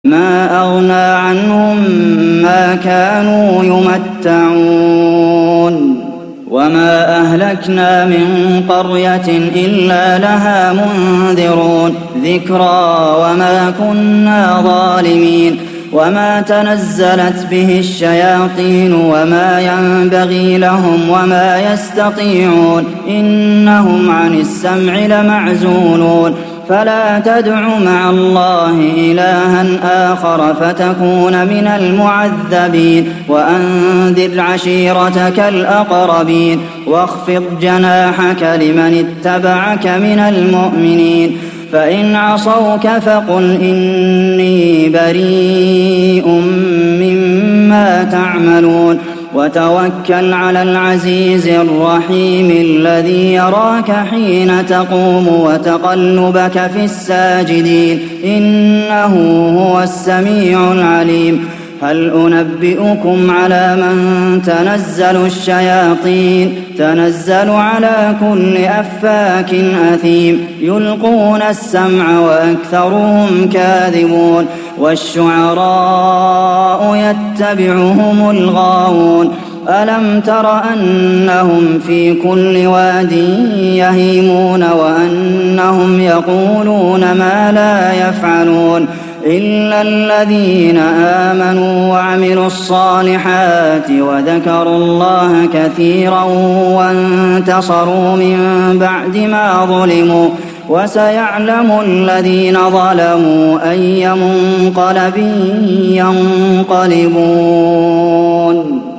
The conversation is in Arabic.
ما أغنى عنهم ما كانوا يمتعون وما أهلكنا من قرية إلا لها منذرون ذكرى وما كنا ظالمين وما تنزلت به الشياطين وما ينبغي لهم وما يستطيعون إنهم عن السمع لمعزولون فلا تدع مع الله إلها آخر فتكون من المعذبين وأنذر عشيرتك الأقربين واخفض جناحك لمن اتبعك من المؤمنين فإن عصوك فقل إني بريء مما تعملون وتوكل على العزيز الرحيم الذي يراك حين تقوم وتقلبك في الساجدين إنه هو السميع العليم هل أنبئكم على من تنزل الشياطين تنزل على كل أفاك أثيم يلقون السمع وأكثرهم كاذبون والشعراء يتبعهم الغاوون ألم تر أنهم في كل واد يهيمون وأنهم يقولون ما لا يفعلون إلا الذين آمنوا وعملوا الصالحات وذكروا الله كثيرا وانتصروا من بعد ما ظلموا وسيعلم الذين ظلموا أي منقلب ينقلبون